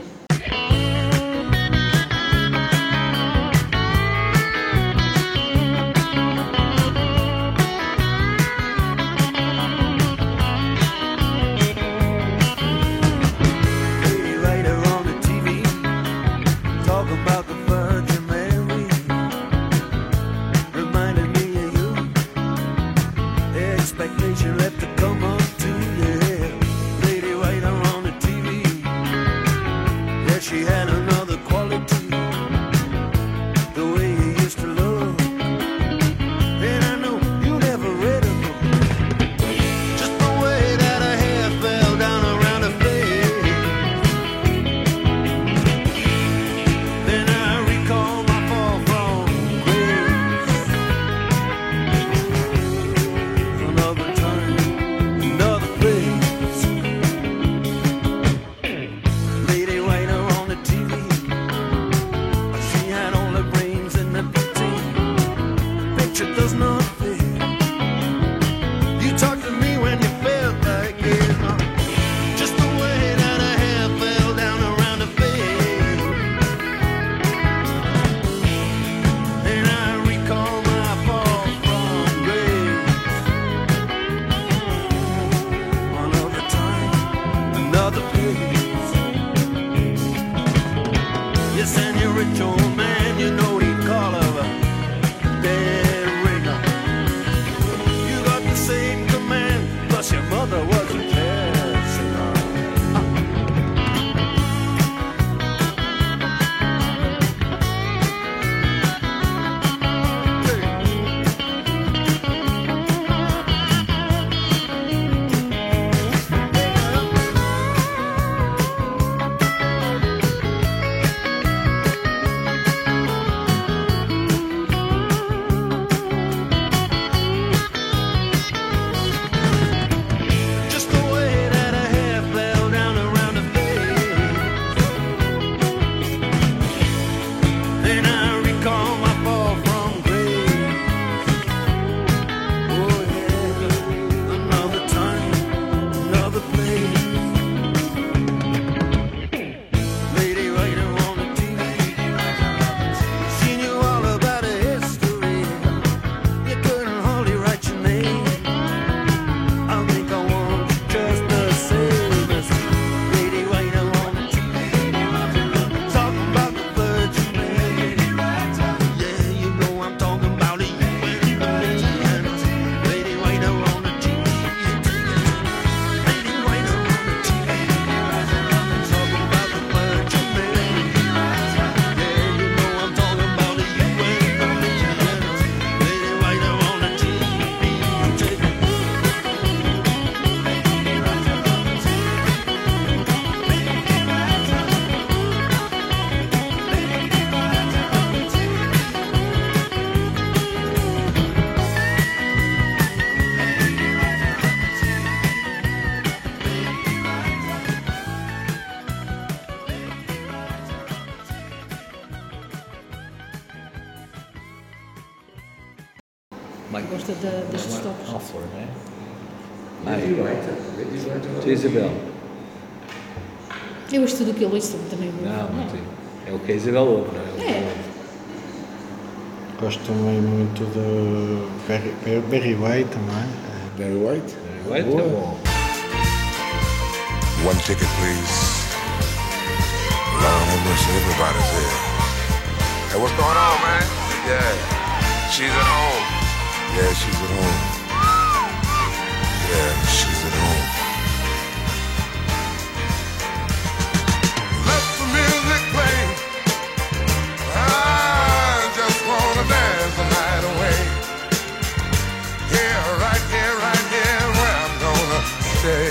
Gosta da, destes toques. Offer, não é? Tia Isabel. Eu ouço tudo o que ele ouço também. Não, não tem. É o que a Isabel ouve, não é? É. Gosto também muito de Barry, Barry White também. Barry White? Barry White é bom. One ticket, please. Lord have mercy, everybody's here. Hey, what's going on, man? Yeah, she's at home. Yeah, she's at home. Yeah, she's at home. Let the music play. I just wanna dance the night away. Here, right here, right here, where I'm gonna stay.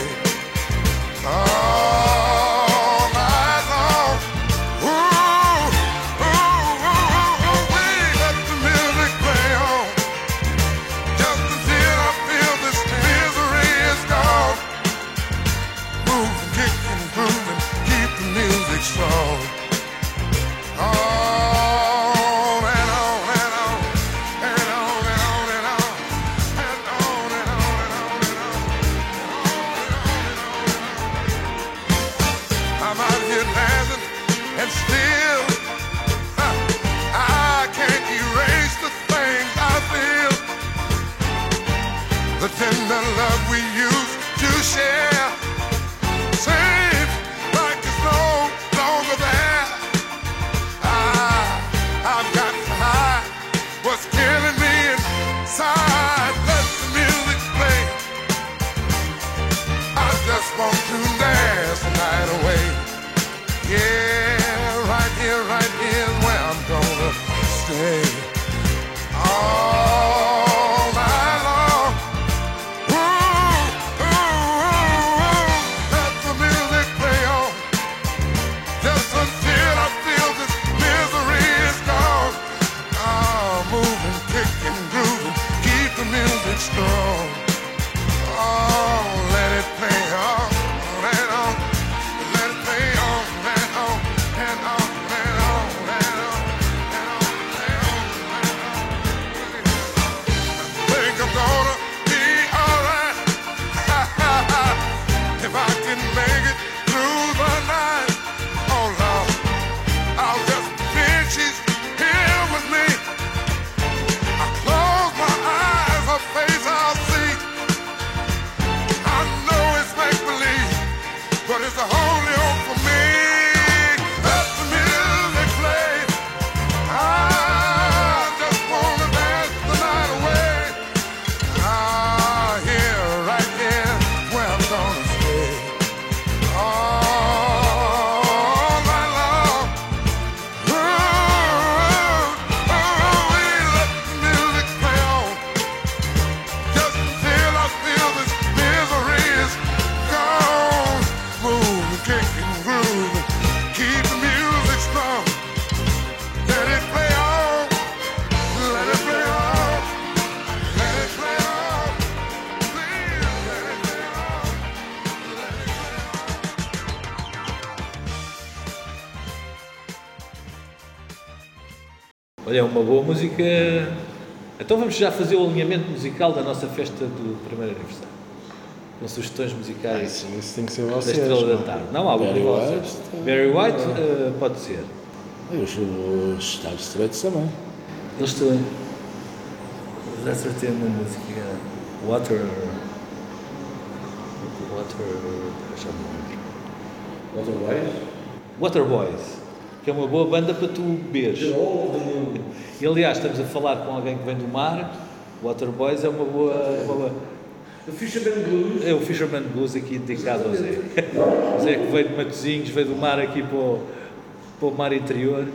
All night long. Ooh, ooh, ooh, ooh, ooh, wee. Let the music play on. Just until I feel this misery is gone. Move, kick and groove and keep the music strong. On and on and on and on and on and on and on and on and on and on. I'm out here dancing and still huh, I can't erase the things I feel. The tender love we used to share seems like it's no longer there. I, I've got to hide what's killing me inside. Let the music play. I just want to dance the night away. Yeah, right here, right here is where I'm gonna stay. All night long. Ooh, ooh, ooh, ooh. Let the music play on. Just until I feel this misery is gone. Oh, moving, kicking, grooving, keep the music strong. Oh, let it play on and on. Let it play on and on and on and on and on and on and on and on. I think I'm gonna be alright if I can make it through the night. Oh Lord, I'll just pretend she's here with me. I close my eyes, her face I'll see. I know it's make believe, but it's the only hope for me. Let the music play. I just wanna dance the night away. Ah, here, right here, where I'm gonna stay. All night long. Ooh, ooh, ooh, we let the music play on. Just until I feel this misery is gone. Move, kick and groove, keep the music strong. Let it play on, let it play on, let it play on. Please, let it play on, let it play on. Olha, é uma boa música. Então vamos já fazer o alinhamento musical da nossa festa do primeiro aniversário. Com sugestões musicais Isso, isso tem que ser da vocês. Estrela da não é? Tarde. Não, há Barry algum White. Barry White eh, pode ser. Eu sou os Dire Straits também. Eles também. Já acertei uma música. Water. Water. Já me lembro. Waterboys? Waterboys. Que é uma boa banda para tu beberes. E aliás, estamos a falar com alguém que vem do mar. Waterboys é uma boa. Uma boa... O Fisherman Blues. É o Fisherman Blues aqui dedicado ao Zé. O Zé que veio de Matosinhos, veio do mar aqui para o, para o mar interior.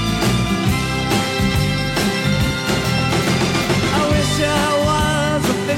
I wish I was a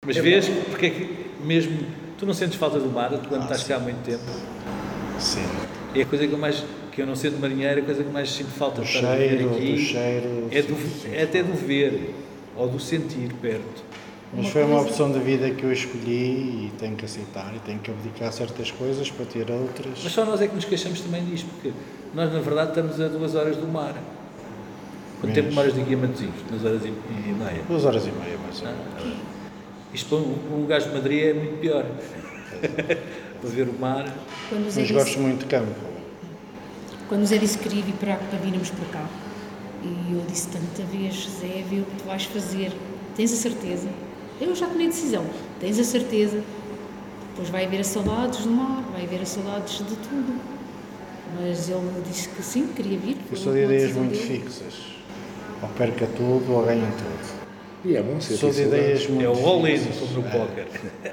Mas vês, porque é que mesmo, tu não sentes falta do mar quando ah, estás cá há muito tempo? Sim. É a coisa que eu mais, que eu não sendo marinheiro, a coisa que mais sinto falta do de estar cheiro, a aqui, do cheiro, é, do, sim, sim. é até do ver, ou do sentir perto. Mas foi uma opção de vida que eu escolhi e tenho que aceitar e tenho que abdicar certas coisas para ter outras. Mas só nós é que nos queixamos também disto, porque nós na verdade estamos a duas horas do mar. Quanto tempo demoras daqui a Matosinhos? Duas horas e, e meia? Duas horas e meia, mais ou menos. Ah, isto para um, um gajo de Madrid é muito pior. Para ver o mar. Mas disse, gosto muito de campo. Quando o Zé disse que queria vir para, para virmos para cá, e eu disse tanta vez, Zé, vê o que tu vais fazer, tens a certeza? Eu já tomei a decisão, tens a certeza? Depois vai haver as saudades do mar, vai haver as saudades de tudo. Mas ele disse que sim, queria vir. Eu sou de ideias muito dele. fixas. Ou perca tudo ou ganha tudo. E é bom ser Sou de ideias muito É o all-in, fixas. como no póquer.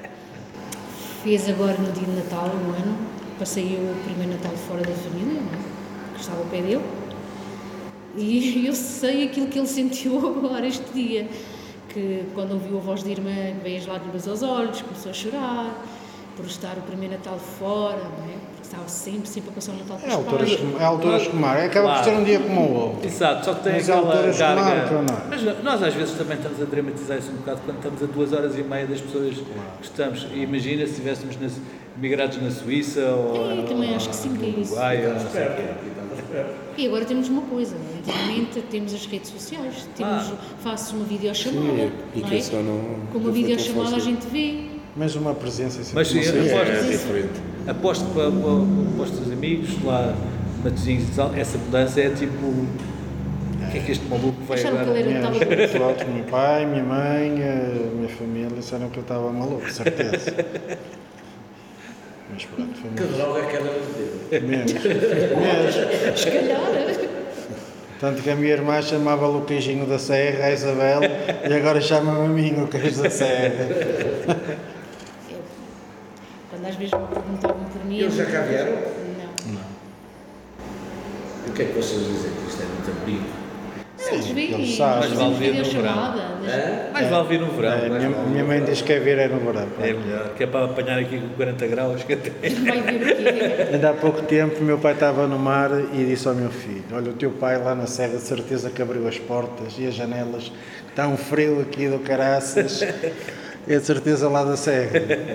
Fez agora no dia de Natal, um ano, passei eu o primeiro Natal fora da família, não é? Que estava ao pé dele. E eu sei aquilo que ele sentiu agora este dia. Que quando ouviu a voz da irmã, veio as lágrimas aos olhos, começou a chorar, por estar o primeiro Natal fora, não é? Porque estava sempre, sempre a passar o Natal com os é alturas, pais. É alturas que marcam, acaba claro. por ser um dia como o outro. Exato, só que tem Mas aquela carga. Marcam, não. Mas nós às vezes também estamos a dramatizar isso um bocado quando estamos a duas horas e meia das pessoas claro. que estamos. E imagina se estivéssemos nas, migrados na Suíça ou. É, também acho que sim, que é isso. Uruguai, ou não sei o quê. E agora temos uma coisa, não é? Antigamente temos as redes sociais, temos, ah. fazes uma videochamada, sim, não é? Não, com uma videochamada a gente vê. Mas uma presença assim, mas sim, sei, aposto, é diferente. Aposto que para, para, para os teus amigos lá, Matosinhos e tal, essa mudança é tipo. O que é que este maluco vai acharam agora? Que ele era Minhas, pronto, meu pai, minha mãe, a minha família disseram que eu estava maluco, certeza. Mas pronto, foi que droga é que ela deu? Menos. Menos. Se calhar. Tanto que a minha irmã chamava-lhe o queijinho da serra, a Isabel, e agora chama-me a mim o queijo da serra. Quando às vezes me perguntavam por mim... Eles já cá vieram? Não. Não. E o que é que vocês dizem que isto é muito abrigo? Eles veem, eles fazemos videochamada. Mais vale vir no verão. É, minha, minha mãe diz que é vir é no verão. É melhor, que é para apanhar aqui com quarenta graus. Que até... Vai vir aqui. Ainda há pouco tempo, meu pai estava no mar e disse ao meu filho: olha, o teu pai lá na serra de certeza que abriu as portas e as janelas, está um frio aqui do caraças, é de certeza lá da serra.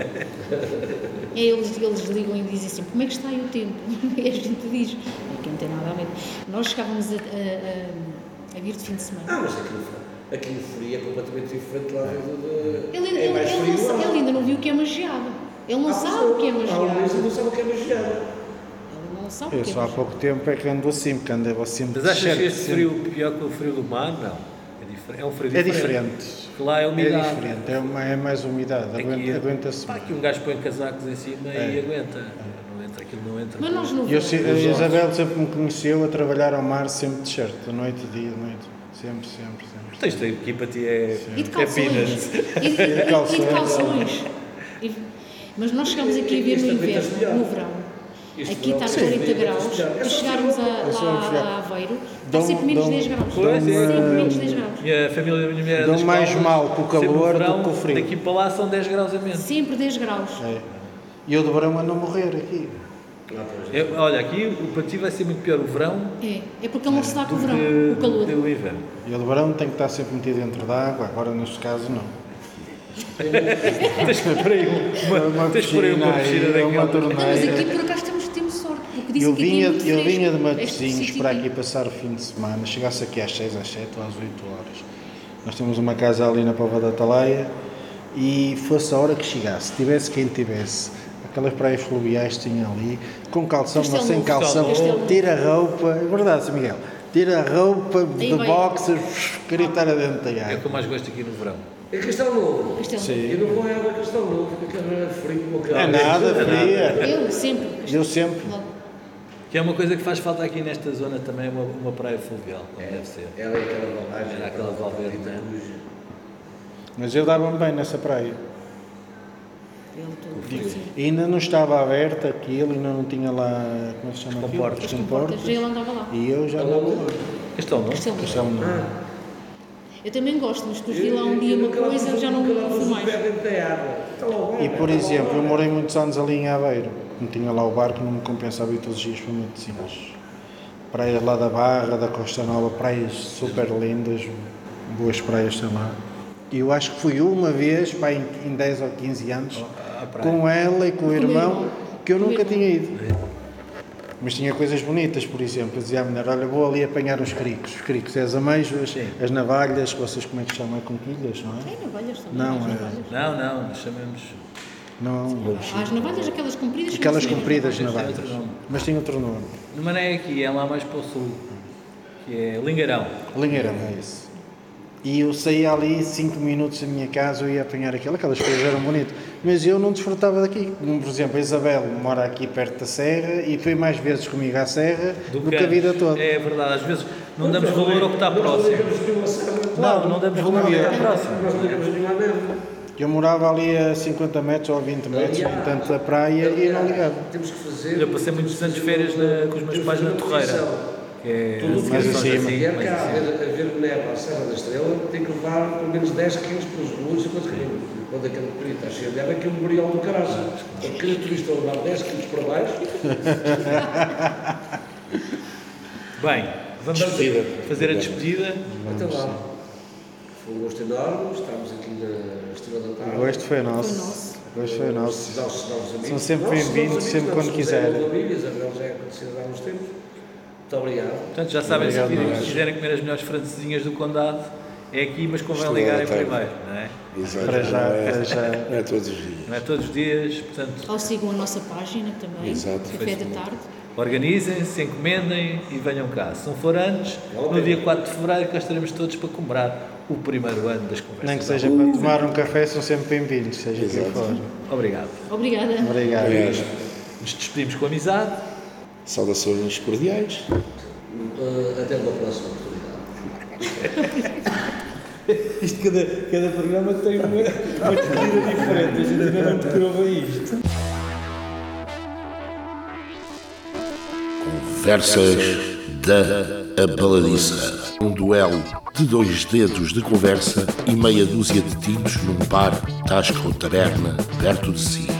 Eles, eles ligam e dizem assim: como é que está aí o tempo? E a gente diz: aqui não tem nada a ver. Nós chegávamos a, a, a, a vir de fim de semana. Ah, mas aquilo, aquilo frio é completamente diferente lá do. Ele, ele, é mais ele, frio, ele, ele ainda não viu o que é uma geada. Ele não ah, sabe o que é uma geada. Ah, mas ele não sabe o que é uma geada. Ele não sabe o Eu que é só há pouco tempo é que ando assim, porque andava assim. Mas achas que este frio pior que o frio do mar? Não. É um frio É diferente. diferente. Lá é umidade. É diferente, é, uma, é mais umidade, aqui, aguenta-se. Aqui um gajo põe casacos em cima é. e aguenta. Não entra, aquilo não entra. Mas nós não eu, a Isabel sempre me conheceu a trabalhar ao mar, sempre de shirt, de noite e dia, de noite. Sempre, sempre, sempre. Tens de aqui para ti é. E de calções. É e, de, e, de calções. E de calções. E, mas nós chegamos aqui a ver no inverno, no verão. Aqui está a quarenta graus, para chegarmos a, lá a Aveiro, está sempre menos dez graus. Pois, sempre é. menos dez graus. E a família da minha mulher dão mais mal com o calor verão, do que com o frio. Daqui para lá são dez graus a menos. Sempre dez graus. É. E eu de verão ando a morrer aqui. É, olha, aqui o para ti vai ser muito pior o verão. É, é porque ele não se dá com o verão, com o calor. O inverno. E eu de verão tenho que estar sempre metido dentro da água, agora neste caso não. Tens por aí uma, uma piscina, uma piscina daquela. Mas aqui por acaso temos, temos sorte, porque dizem eu que vinha, aqui é eu muito vinha de fresco. Matosinhos para aqui passar o fim de semana, chegasse aqui às seis, às sete ou às oito horas. Nós temos uma casa ali na Pova da Atalaia e fosse a hora que chegasse, tivesse quem tivesse, aquelas praias fluviais que tinha ali, com calção ou sem calção, tira a roupa, é verdade, Miguel, tira a roupa de boxers, queria estar adentro da água. É o que eu mais gosto aqui no verão. É Castelo Novo. Sim. Eu não vou a água de Castelo Novo, porque aquilo é frio. É nada, fria. Eu sempre. Eu sempre. Que é uma coisa que faz falta aqui nesta zona também, uma, uma praia fluvial, como é, deve ser. Ela é aquela Valverde. Era aquela Valverde, não é? Mas eu dava-me bem nessa praia. E ainda não estava aberta aquilo, ainda não tinha lá, como se chama aquilo? Comportas. Comportas. E ele andava lá. E eu já andava lá. Castelo Novo? Castelo Novo. Novo. Eu também gosto, mas depois vi lá um dia uma coisa, já não fui mais. E, por exemplo, eu morei muitos anos ali em Aveiro. Não tinha lá o barco, não me compensava ir todos os dias para Matosinhos. Praias lá da Barra, da Costa Nova, praias super lindas, boas praias também. E eu acho que fui uma vez, pá, em, em dez ou quinze anos, com ela e com o irmão, que eu nunca tinha ido. Mas tinha coisas bonitas, por exemplo, eu dizia à mulher, olha, vou ali apanhar os cricos. Os cricos é as ameijas, as navalhas, que vocês como é que chamam? É conquilhas, não é? É navalhas também. Não, é. é... Não, não, chamamos... Não, ah, as navalhas, aquelas compridas... Aquelas compridas navalhas, navalhas, mas tem outro nome. Mas não é aqui, é lá mais para o sul, que é Lingueirão. Lingueirão, é isso. E eu saía ali cinco minutos da minha casa, eu ia apanhar aquilo, aquelas coisas eram bonitas. Mas eu não desfrutava daqui. Por exemplo, a Isabel mora aqui perto da Serra e foi mais vezes comigo à Serra do, do que a vida toda. É verdade, às vezes não damos valor ao que está próximo. Não, não damos valor ao que está próximo. Eu morava ali a cinquenta metros ou a vinte metros, portanto, da praia, e não ligava. Temos que fazer... Eu passei muitos anos de férias na, com os meus pais na Torreira. Que é tudo mais acima. Se vier cá a ver, a ver neve à Serra da Estrela, tem que levar pelo menos dez quilos pelos volumes e quanto caminho. Quando aquele período está cheio de neve, aquilo memorial do caralho. Aquele turista levar dez quilos para baixo. Bem, vamos despedida. fazer a despedida. Até lá. Foi um gosto enorme, estamos aqui na Estrela da Tarde. O gosto foi nosso. O gosto foi nosso. São sempre bem-vindos, sempre quando quiserem. Isabel já é conhecida há uns tempos. Muito obrigado. Portanto, já sabem, se obrigado, quiserem comer as melhores francesinhas do Condado, é aqui, mas convém ligarem primeiro, não é? Exato. Para já, não é, para já. Não é todos os dias. Não é todos os dias, portanto... Ou sigam a nossa página também, Exato. Café da Tarde. Organizem-se, encomendem e venham cá. Se não for antes, no dia quatro de fevereiro, cá estaremos todos para comemorar o primeiro ano das conversas. Nem que seja para tomar um café, são sempre bem-vindos, seja o que for. Obrigado. Obrigada. Obrigado. Aliás, Nos despedimos com amizade. saudações cordiais. Uh, até uma próxima oportunidade. Isto, cada, cada programa tem uma, uma despedida diferente. A gente ainda não decorou bem isto. Conversas da Abaladiça. Um duelo de dois dedos de conversa e meia dúzia de tintos num bar, tasca ou taberna perto de si.